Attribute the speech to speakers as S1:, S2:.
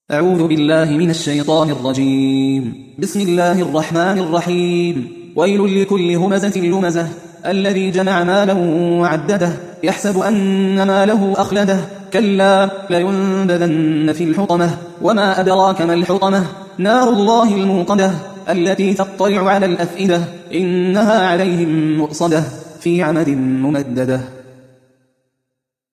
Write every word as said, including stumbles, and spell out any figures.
S1: أعوذ بالله من الشيطان الرجيم. بسم الله الرحمن الرحيم. ويل لكل همزة لمزة الذي جمع ماله وعدده يحسب أن ماله أخلده كلا لينبذن في الحطمة وما أدراك ما الحطمة نار الله الموقدة التي تطلع على الأفئدة إنها عليهم مؤصدة في عمد ممددة.